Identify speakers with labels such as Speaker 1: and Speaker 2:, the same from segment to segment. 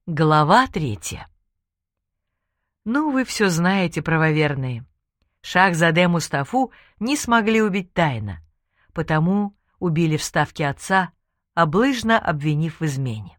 Speaker 1: Глава 3. Ну, вы все знаете, правоверные. Шахзаде Мустафу не смогли убить тайно, потому убили в ставке отца, облыжно обвинив в измене.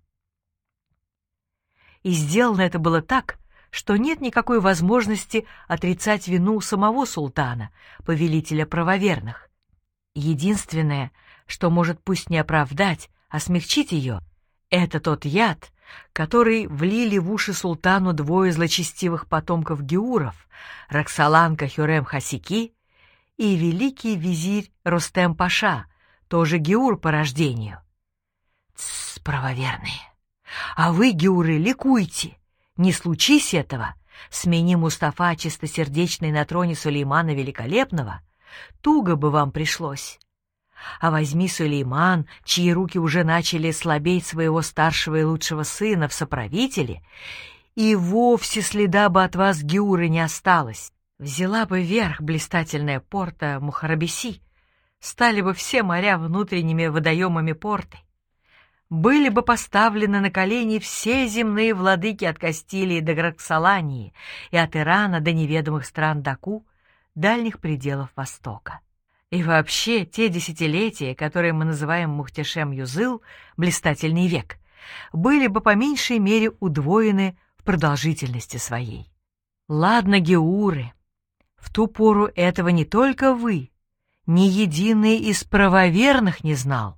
Speaker 1: И сделано это было так, что нет никакой возможности отрицать вину самого султана, повелителя правоверных. Единственное, что может пусть не оправдать, а смягчить ее, это тот яд, который влили в уши султану двое злочестивых потомков геуров, Роксоланка Хюррем-Хасики и великий визирь Рустем-Паша, тоже геур по рождению. Тсс, правоверные! А вы, геуры, ликуйте! Не случись этого, смени Мустафа чистосердечный на троне Сулеймана Великолепного, туго бы вам пришлось. А возьми Сулейман, чьи руки уже начали слабеть своего старшего и лучшего сына в соправителе, и вовсе следа бы от вас, геуры, не осталось. Взяла бы верх блистательная порта Мухарабиси, стали бы все моря внутренними водоемами порты. Были бы поставлены на колени все земные владыки от Кастилии до Роксолании и от Ирана до неведомых стран Даку, дальних пределов Востока. И вообще, те десятилетия, которые мы называем Мухтешем-Юзыл, блистательный век, были бы по меньшей мере удвоены в продолжительности своей. Ладно, геуры, в ту пору этого не только вы, ни единый из правоверных не знал.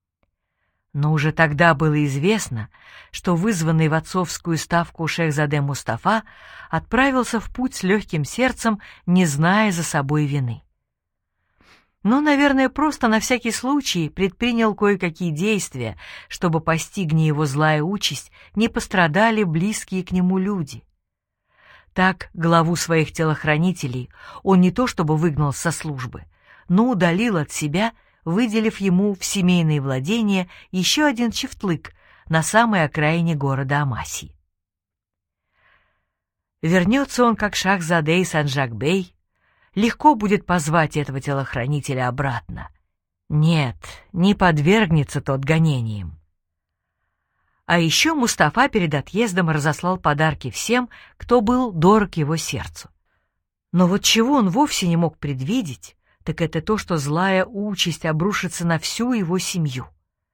Speaker 1: Но уже тогда было известно, что вызванный в отцовскую ставку Шехзаде Мустафа отправился в путь с легким сердцем, не зная за собой вины. Но, наверное, просто на всякий случай предпринял кое-какие действия, чтобы постигни его злая участь, не пострадали близкие к нему люди. Так, главу своих телохранителей он не то чтобы выгнал со службы, но удалил от себя, выделив ему в семейные владения еще один чифтлык на самой окраине города Амаси. Вернется он как Шахзаде и Санджак-бей, легко будет позвать этого телохранителя обратно. Нет, не подвергнется тот гонениям. А еще Мустафа перед отъездом разослал подарки всем, кто был дорог его сердцу. Но вот чего он вовсе не мог предвидеть, так это то, что злая участь обрушится на всю его семью.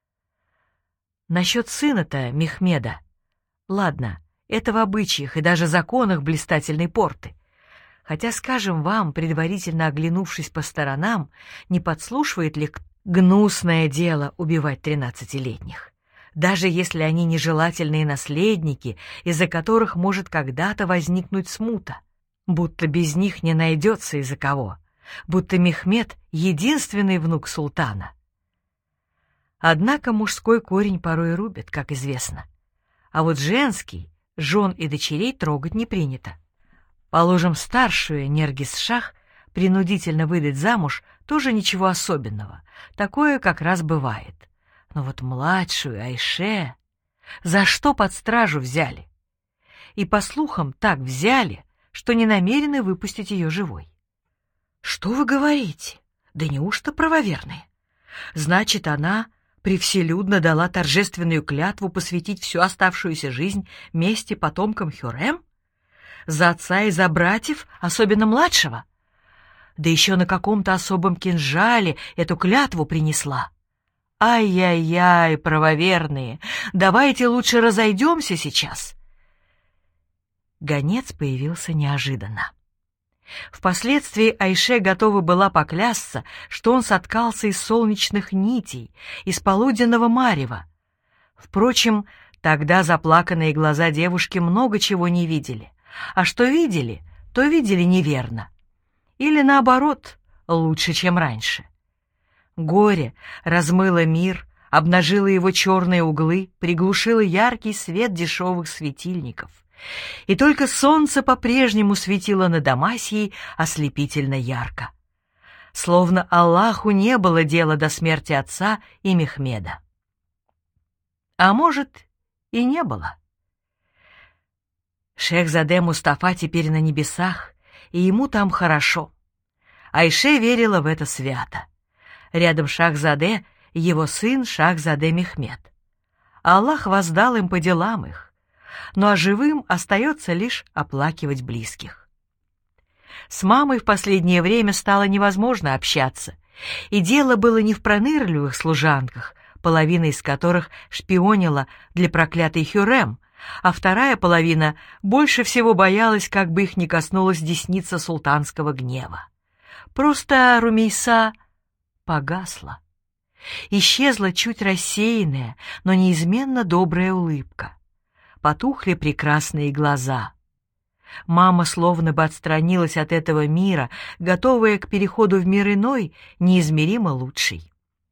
Speaker 1: Насчет сына-то, Мехмеда, ладно, это в обычаях и даже законах блистательной порты. Хотя, скажем вам, предварительно оглянувшись по сторонам, не подслушивает ли гнусное дело убивать 13-летних, даже если они нежелательные наследники, из-за которых может когда-то возникнуть смута, будто без них не найдется из-за кого, будто Мехмед — единственный внук султана. Однако мужской корень порой рубят, как известно, а вот женский, жен и дочерей трогать не принято. Положим, старшую Нергис-Шах принудительно выдать замуж тоже ничего особенного, такое как раз бывает. Но вот младшую Айше за что под стражу взяли? И, по слухам, так взяли, что не намерены выпустить ее живой. Что вы говорите? Да неужто правоверные? Значит, она превселюдно дала торжественную клятву посвятить всю оставшуюся жизнь мести потомкам Хюррем? За отца и за братьев, особенно младшего? Да еще на каком-то особом кинжале эту клятву принесла. Ай-яй-яй, правоверные, давайте лучше разойдемся сейчас. Гонец появился неожиданно. Впоследствии Айше готова была поклясться, что он соткался из солнечных нитей, из полуденного марева. Впрочем, тогда заплаканные глаза девушки много чего не видели. А что видели, то видели неверно. Или наоборот, лучше, чем раньше. Горе размыло мир, обнажило его черные углы, приглушило яркий свет дешевых светильников. И только солнце по-прежнему светило над Амасией ослепительно ярко. Словно Аллаху не было дела до смерти отца и Мехмеда. А может, и не было. Шехзаде Мустафа теперь на небесах, и ему там хорошо. Айше верила в это свято. Рядом Шахзаде — его сын Шахзаде Мехмед. Аллах воздал им по делам их. ну а живым остается лишь оплакивать близких. С мамой в последнее время стало невозможно общаться, и дело было не в пронырливых служанках, половина из которых шпионила для проклятой Хюррем, а вторая половина больше всего боялась, как бы их не коснулась десница султанского гнева. Просто Румейса погасла. Исчезла чуть рассеянная, но неизменно добрая улыбка. Потухли прекрасные глаза. Мама словно бы отстранилась от этого мира, готовая к переходу в мир иной, неизмеримо лучший.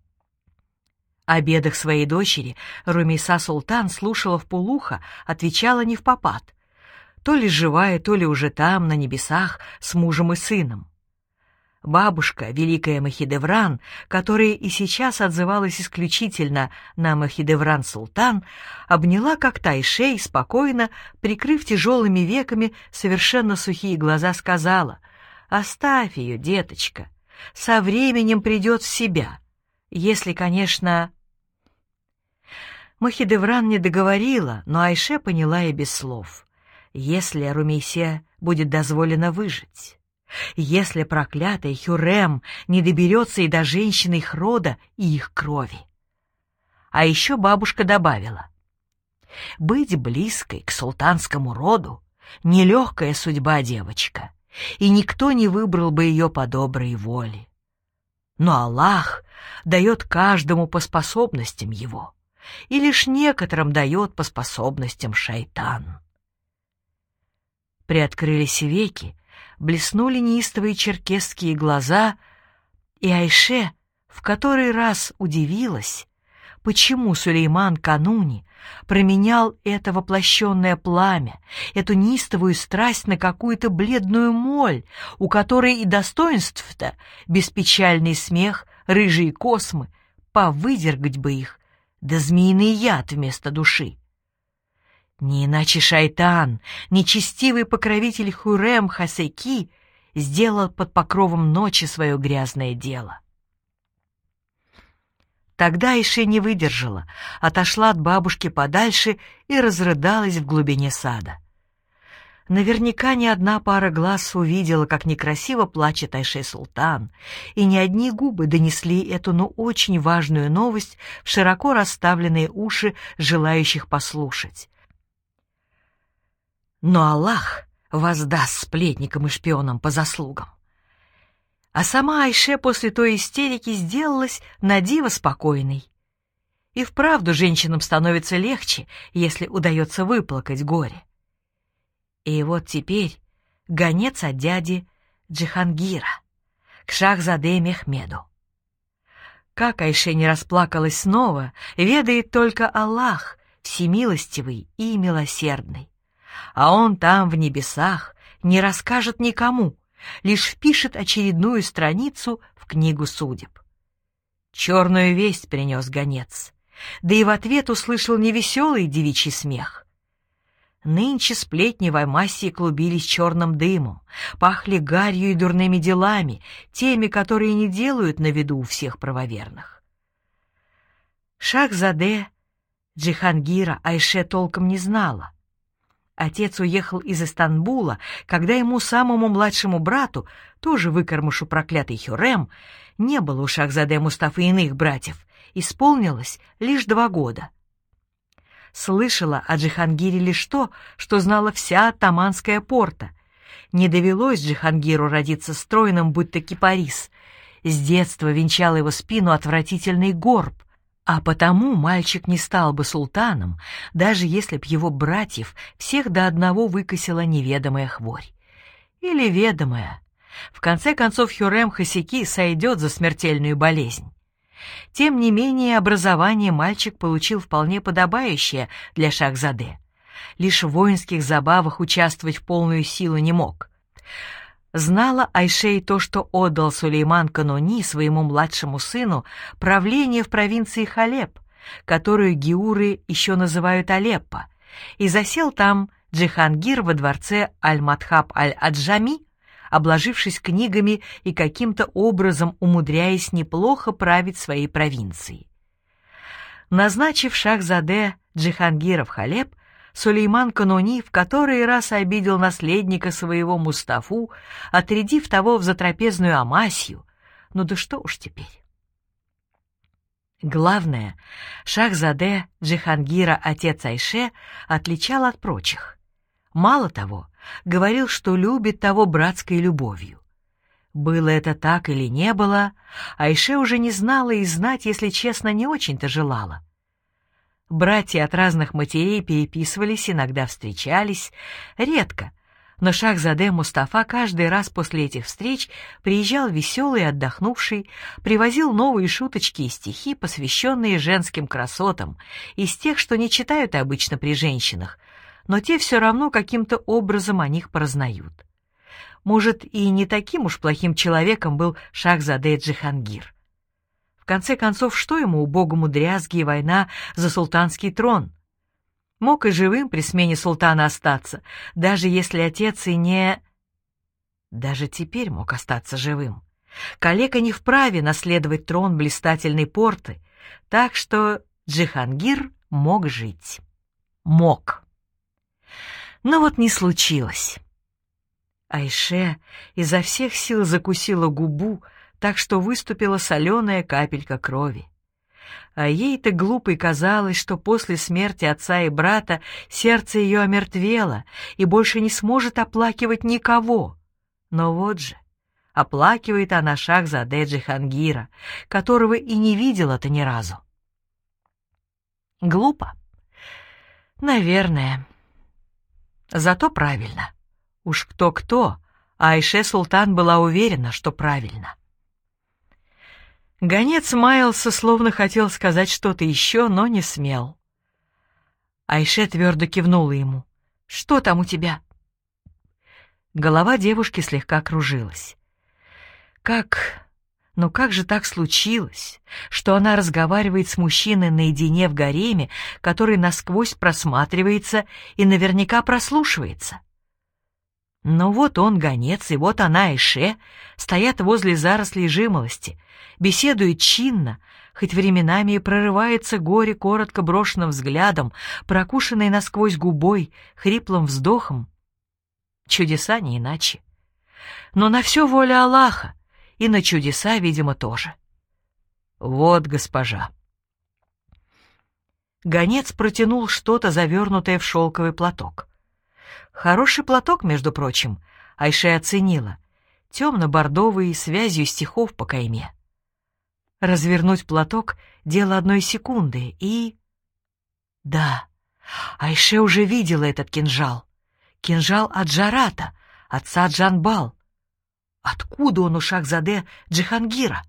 Speaker 1: О бедах своей дочери Румейса Султан слушала вполуха, отвечала невпопад. То ли живая, то ли уже там, на небесах, с мужем и сыном. Бабушка, великая Махидевран, которая и сейчас отзывалась исключительно на Махидевран Султан, обняла как-то Айше и спокойно, прикрыв тяжелыми веками совершенно сухие глаза, сказала: «Оставь ее, деточка, со временем придет в себя, если, конечно...» Махидевран не договорила, но Айше поняла и без слов. Если Румейсе будет дозволено выжить, если проклятая Хюррем не доберется и до женщин их рода и их крови. А еще бабушка добавила: «Быть близкой к султанскому роду — нелегкая судьба, девочка, и никто не выбрал бы ее по доброй воле. Но Аллах дает каждому по способностям его, и лишь некоторым дает по способностям шайтан». Приоткрылись веки, блеснули неистовые черкесские глаза, и Айше в который раз удивилась, почему Сулейман кануне променял это воплощенное пламя, эту неистовую страсть на какую-то бледную моль, у которой и достоинств-то беспечальный смех, рыжие космы, повыдергать бы их, да змеиный яд вместо души. Не иначе шайтан, нечестивый покровитель Хюррем Хосейки, сделал под покровом ночи свое грязное дело. Тогда Айше не выдержала, отошла от бабушки подальше и разрыдалась в глубине сада. Наверняка ни одна пара глаз увидела, как некрасиво плачет Айше Султан, и ни одни губы донесли эту, очень важную новость в широко расставленные уши желающих послушать. Но Аллах воздаст сплетникам и шпионам по заслугам. А сама Айше после той истерики сделалась надиво спокойной. И вправду женщинам становится легче, если удается выплакать горе. И вот теперь гонец от дяди Джихангира к Шахзаде Мехмеду. Как Айше не расплакалась снова, ведает только Аллах, всемилостивый и милосердный. А он там, в небесах, не расскажет никому, лишь впишет очередную страницу в книгу судеб. Черную весть принес гонец, да и в ответ услышал невеселый девичий смех. Нынче сплетни в Амассии клубились черным дымом, пахли гарью и дурными делами, теми, которые не делают на виду у всех правоверных. Шахзаде Джихангира Айше толком не знала. Отец уехал из Истанбула, когда ему, самому младшему брату, тоже выкормышу проклятой Хюррем, не было у Шахзаде Мустафы иных братьев, исполнилось лишь 2 года. Слышала о Джихангире лишь то, что знала вся оттаманская порта. Не довелось Джихангиру родиться стройным, будто кипарис. С детства венчал его спину отвратительный горб, а потому мальчик не стал бы султаном, даже если б его братьев всех до одного выкосила неведомая хворь. Или ведомая. В конце концов, Хюррем Хосейки сойдет за смертельную болезнь. Тем не менее, образование мальчик получил вполне подобающее для Шахзаде. Лишь в воинских забавах участвовать в полную силу не мог. Знала Айше и то, что отдал Сулейман Кануни своему младшему сыну правление в провинции Халеб, которую геуры еще называют Алеппо, и засел там Джихангир во дворце Аль-Мадхаб Аль-Аджами, обложившись книгами и каким-то образом умудряясь неплохо править своей провинцией. Назначив Шахзаде Джихангира в Халеб, Сулейман Кануни в который раз обидел наследника своего Мустафу, отрядив того в затрапезную Амасью. Ну да что уж теперь. Главное, Шахзаде Джихангира, отец Айше, отличал от прочих. Мало того, говорил, что любит того братской любовью. Было это так или не было, Айше уже не знала и знать, если честно, не очень-то желала. Братья от разных матерей переписывались, иногда встречались, редко, но Шахзаде Мустафа каждый раз после этих встреч приезжал веселый и отдохнувший, привозил новые шуточки и стихи, посвященные женским красотам, из тех, что не читают обычно при женщинах, но те все равно каким-то образом о них прознают. Может, и не таким уж плохим человеком был Шахзаде Джихангир. В конце концов, что ему, убогому дрязге, и война за султанский трон? Мог и живым при смене султана остаться, даже если отец и не... Даже теперь мог остаться живым. Калека не вправе наследовать трон блистательной порты, так что Джихангир мог жить. Мог. Но вот не случилось. Айше изо всех сил закусила губу, так что выступила соленая капелька крови. А ей-то глупой казалось, что после смерти отца и брата сердце ее омертвело и больше не сможет оплакивать никого. Но вот же, оплакивает она Шахзаде Джихангира, которого и не видела-то ни разу. Глупо? Наверное. Зато правильно. Уж кто-кто, а Айше Султан была уверена, что правильно. Гонец маялся, словно хотел сказать что-то еще, но не смел. Айше твердо кивнула ему. «Что там у тебя?» Голова девушки слегка кружилась. Ну как же так случилось, что она разговаривает с мужчиной наедине в гареме, который насквозь просматривается и наверняка прослушивается? Но вот он, гонец, и вот она, Айше, стоят возле зарослей жимолости, беседуют чинно, хоть временами и прорывается горе коротко брошенным взглядом, прокушенной насквозь губой, хриплым вздохом. Чудеса не иначе. Но на все воля Аллаха, и на чудеса, видимо, тоже. Вот, госпожа. Гонец протянул что-то, завернутое в шелковый платок. Хороший платок, между прочим, Айше оценила, темно-бордовый, с вязью стихов по кайме. Развернуть платок — дело одной секунды, и... Да, Айше уже видела этот кинжал. Кинжал от Джарата, отца Джанбал. Откуда он у Шахзаде Джихангира?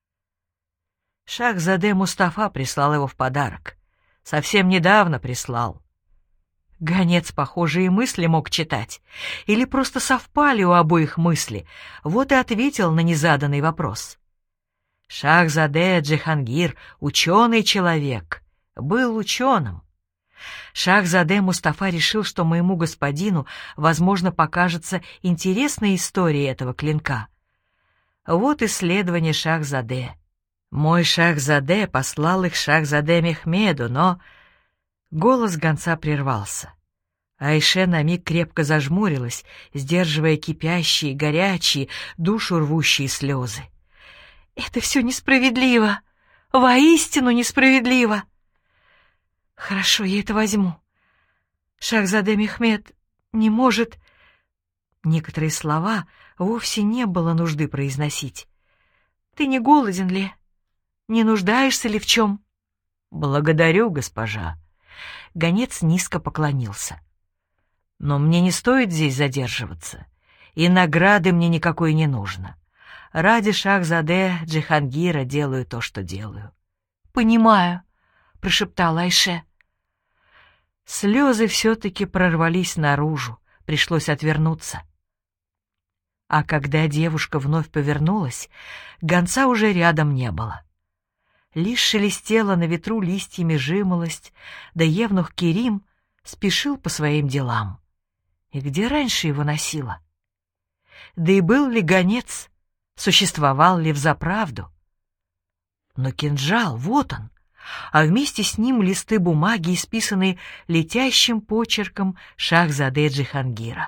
Speaker 1: Шахзаде Мустафа прислал его в подарок. Совсем недавно прислал. Гонец, похоже, и мысли мог читать. Или просто совпали у обоих мысли. Вот и ответил на незаданный вопрос. Шахзаде Джихангир — ученый человек. Был ученым. Шахзаде Мустафа решил, что моему господину, возможно, покажется интересной история этого клинка. Вот исследование Шахзаде. Мой Шахзаде послал их Шахзаде Мехмеду, но... Голос гонца прервался. Айше на миг крепко зажмурилась, сдерживая кипящие, горячие, душу рвущие слезы. «Это все несправедливо! Воистину несправедливо!» «Хорошо, я это возьму. Шахзаде Мехмед не может...» Некоторые слова вовсе не было нужды произносить. «Ты не голоден ли? Не нуждаешься ли в чем?» «Благодарю, госпожа». Гонец низко поклонился. «Но мне не стоит здесь задерживаться, и награды мне никакой не нужно. Ради Шахзаде Джихангира делаю то, что делаю». «Понимаю», — прошептала Айше. Слезы все-таки прорвались наружу, пришлось отвернуться. А когда девушка вновь повернулась, гонца уже рядом не было. Лишь шелестела на ветру листьями жимолость, да евнух Керим спешил по своим делам. И где раньше его носило? Да и был ли гонец, существовал ли взаправду? Но кинжал, вот он, а вместе с ним листы бумаги, исписанные летящим почерком Шахзаде Джихангира.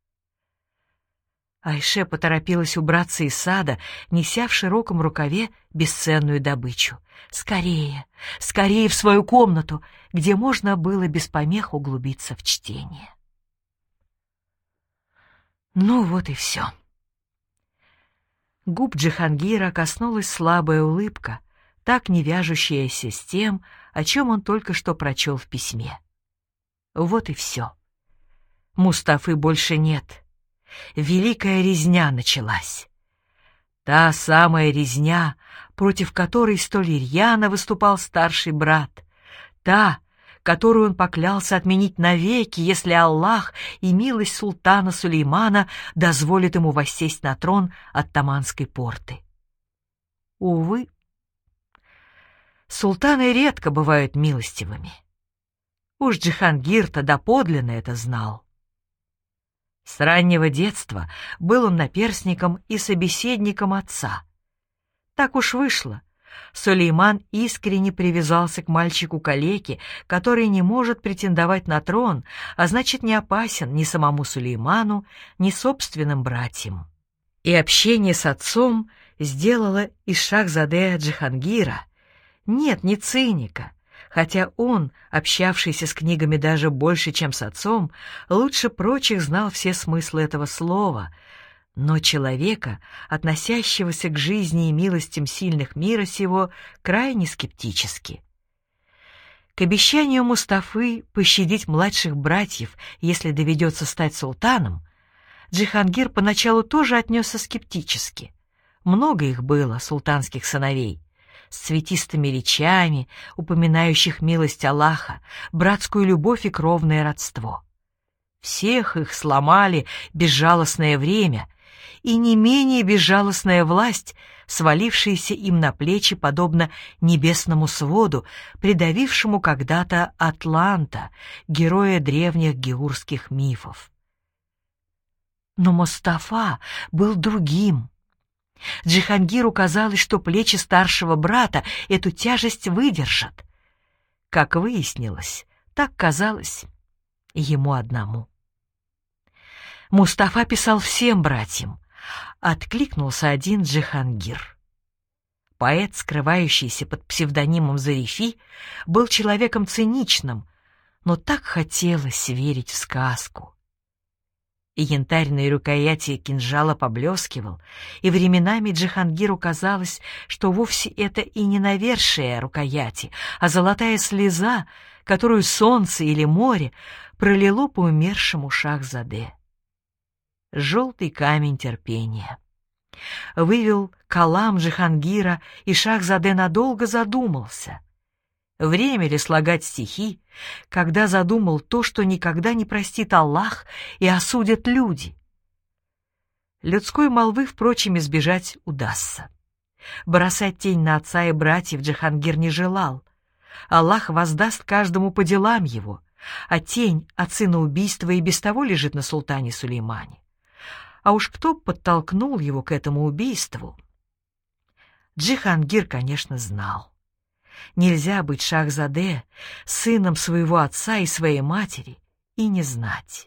Speaker 1: Айше поторопилась убраться из сада, неся в широком рукаве бесценную добычу. Скорее, скорее в свою комнату, где можно было без помех углубиться в чтение. Ну вот и все. Губ Джихангира коснулась слабая улыбка, так не вяжущаяся с тем, о чем он только что прочел в письме. Вот и все. Мустафы больше нет. Великая резня началась. Та самая резня, против которой столь рьяно выступал старший брат. Та, которую он поклялся отменить навеки, если Аллах и милость султана Сулеймана дозволит ему воссесть на трон оттаманской порты. Увы, султаны редко бывают милостивыми. Уж Джихангир-то доподлинно это знал. С раннего детства был он наперсником и собеседником отца. Так уж вышло. Сулейман искренне привязался к мальчику-калеке, который не может претендовать на трон, а значит, не опасен ни самому Сулейману, ни собственным братьям. И общение с отцом сделало из Шахзаде Джихангира, нет, не циника, хотя он, общавшийся с книгами даже больше, чем с отцом, лучше прочих знал все смыслы этого слова, но человека, относящегося к жизни и милостям сильных мира сего, крайне скептически. К обещанию Мустафы пощадить младших братьев, если доведется стать султаном, Джихангир поначалу тоже отнесся скептически. Много их было, султанских сыновей, с цветистыми речами, упоминающих милость Аллаха, братскую любовь и кровное родство. Всех их сломали безжалостное время и не менее безжалостная власть, свалившаяся им на плечи подобно небесному своду, придавившему когда-то Атланта, героя древних геурских мифов. Но Мустафа был другим. Джихангиру казалось, что плечи старшего брата эту тяжесть выдержат. Как выяснилось, так казалось ему одному. Мустафа писал всем братьям. Откликнулся один Джихангир. Поэт, скрывающийся под псевдонимом Зарифи, был человеком циничным, но так хотелось верить в сказку. И янтарные рукояти кинжала поблескивал, и временами Джихангиру казалось, что вовсе это и не навершие рукояти, а золотая слеза, которую солнце или море пролило по умершему Шахзаде. Желтый камень терпения. Вывел калам Джихангира, и Шахзаде надолго задумался. Время ли слагать стихи, когда задумал то, что никогда не простит Аллах и осудят люди? Людской молвы, впрочем, избежать удастся. Бросать тень на отца и братьев Джихангир не желал. Аллах воздаст каждому по делам его, а тень от сына убийства и без того лежит на султане Сулеймане. А уж кто подтолкнул его к этому убийству? Джихангир, конечно, знал. Нельзя быть Шахзаде, сыном своего отца и своей матери, и не знать.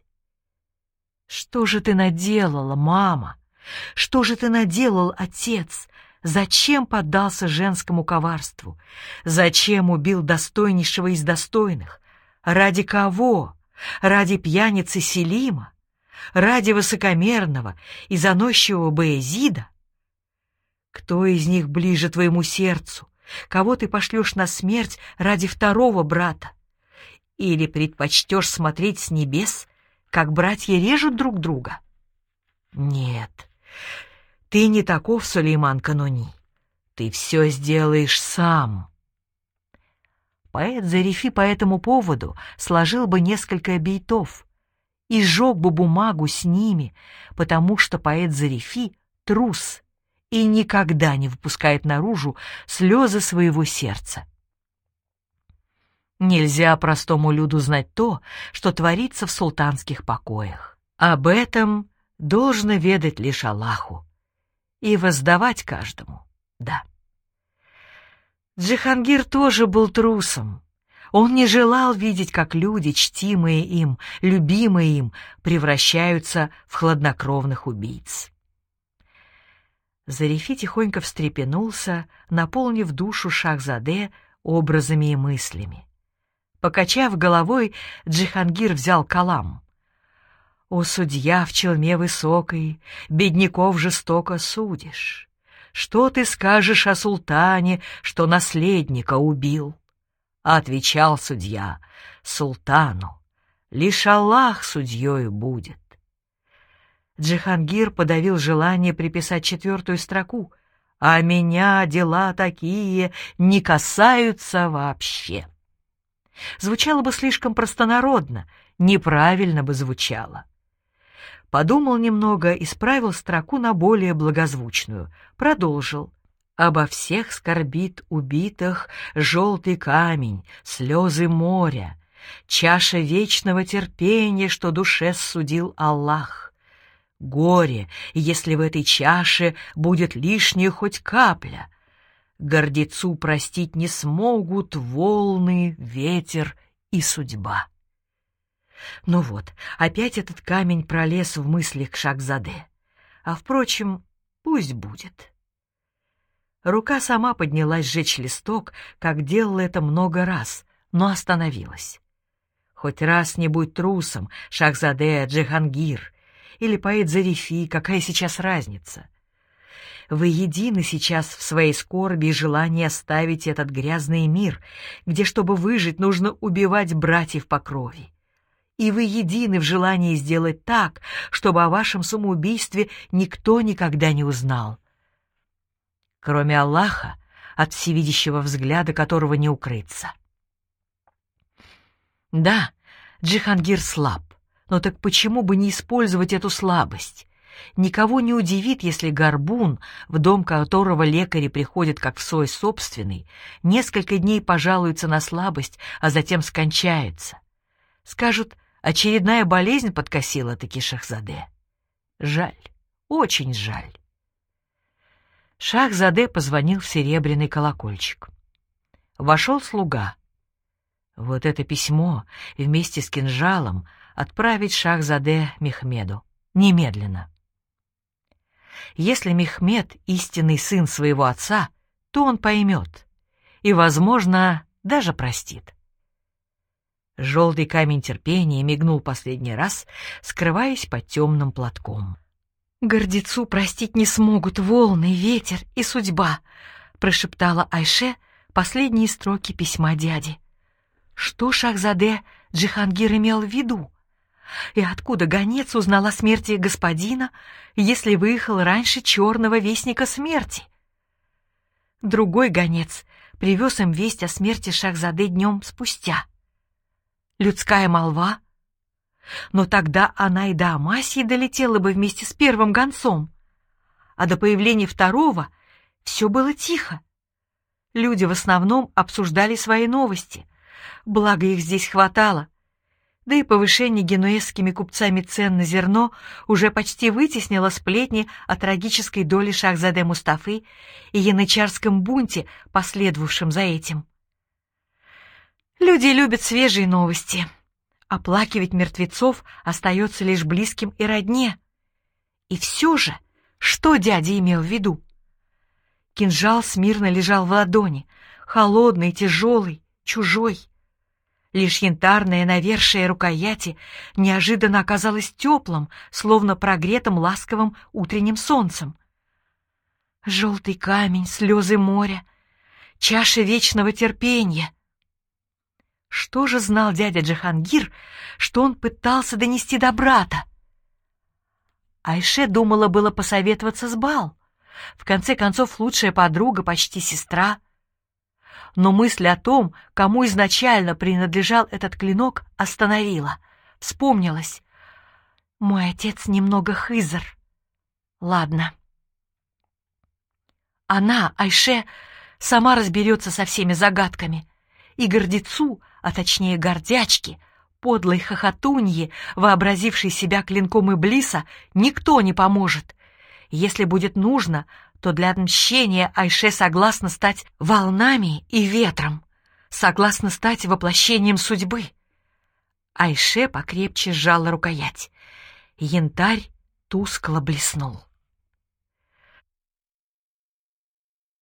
Speaker 1: Что же ты наделала, мама? Что же ты наделал, отец? Зачем поддался женскому коварству? Зачем убил достойнейшего из достойных? Ради кого? Ради пьяницы Селима? Ради высокомерного и заносчивого Баязида? Кто из них ближе твоему сердцу? Кого ты пошлешь на смерть ради второго брата? Или предпочтешь смотреть с небес, как братья режут друг друга? Нет, ты не таков, Сулейман Кануни. Ты все сделаешь сам. Поэт Зарифи по этому поводу сложил бы несколько бейтов и сжег бы бумагу с ними, потому что поэт Зарифи — трус и никогда не выпускает наружу слезы своего сердца. Нельзя простому люду знать то, что творится в султанских покоях. Об этом должно ведать лишь Аллаху и воздавать каждому, да. Джихангир тоже был трусом. Он не желал видеть, как люди, чтимые им, любимые им, превращаются в хладнокровных убийц. Зарифи тихонько встрепенулся, наполнив душу Шахзаде образами и мыслями. Покачав головой, Джихангир взял калам. «О, судья в челме высокой, бедняков жестоко судишь! Что ты скажешь о султане, что наследника убил?» Отвечал судья: «Султану лишь Аллах судьёю будет». Джихангир подавил желание приписать 4-ю строку: «А меня дела такие не касаются вообще». Звучало бы слишком простонародно, неправильно бы звучало. Подумал немного, исправил строку на более благозвучную, продолжил: «Обо всех скорбит убитых желтый камень, слезы моря, чаша вечного терпения, что душе судил Аллах. Горе, если в этой чаше будет лишняя хоть капля. Гордецу простить не смогут волны, ветер и судьба». Ну вот, опять этот камень пролез в мыслях к Шахзаде. А, впрочем, пусть будет. Рука сама поднялась сжечь листок, как делала это много раз, но остановилась. Хоть раз не будь трусом, Шахзаде Джихангир, или поэт Зарифи, какая сейчас разница? Вы едины сейчас в своей скорби и желании оставить этот грязный мир, где, чтобы выжить, нужно убивать братьев по крови. И вы едины в желании сделать так, чтобы о вашем самоубийстве никто никогда не узнал. Кроме Аллаха, от всевидящего взгляда которого не укрыться. Да, Джихангир слаб, но так почему бы не использовать эту слабость? Никого не удивит, если горбун, в дом которого лекари приходят как в свой собственный, несколько дней пожалуется на слабость, а затем скончается. Скажут: очередная болезнь подкосила-таки Шахзаде. Жаль, очень жаль. Шахзаде позвонил в серебряный колокольчик. Вошел слуга. Вот это письмо вместе с кинжалом отправить Шахзаде Мехмеду. Немедленно. Если Мехмед истинный сын своего отца, то он поймет и, возможно, даже простит. Желтый камень терпения мигнул последний раз, скрываясь под темным платком. «Гордецу простить не смогут волны, ветер и судьба», — прошептала Айше последние строки письма дяди. Что Шахзаде Джихангир имел в виду? И откуда гонец узнал о смерти господина, если выехал раньше черного вестника смерти? Другой гонец привез им весть о смерти Шахзаде днем спустя. Людская молва? Но тогда она и до Амасии долетела бы вместе с первым гонцом. А до появления второго все было тихо. Люди в основном обсуждали свои новости, благо их здесь хватало. Да и повышение генуэзскими купцами цен на зерно уже почти вытеснило сплетни о трагической доле Шахзаде Мустафы и янычарском бунте, последовавшем за этим. Люди любят свежие новости. Оплакивать мертвецов остается лишь близким и родне. И все же, что дядя имел в виду? Кинжал смирно лежал в ладони, холодный, тяжелый, чужой. Лишь янтарное навершие рукояти неожиданно оказалось теплым, словно прогретым ласковым утренним солнцем. Желтый камень, слезы моря, чаша вечного терпения. Что же знал дядя Джихангир, что он пытался донести до брата? Айше думала было посоветоваться с Бал. В конце концов, лучшая подруга, почти сестра. Но мысль о том, кому изначально принадлежал этот клинок, остановила. Вспомнилась. Мой отец немного хызр. Ладно. Она, Айше, сама разберется со всеми загадками. И гордецу, а точнее гордячке, подлой хохотунье, вообразившей себя клинком Иблиса, никто не поможет. Если будет нужно, то для отмщения Айше согласна стать волнами и ветром, согласна стать воплощением судьбы. Айше покрепче сжала рукоять. Янтарь тускло блеснул.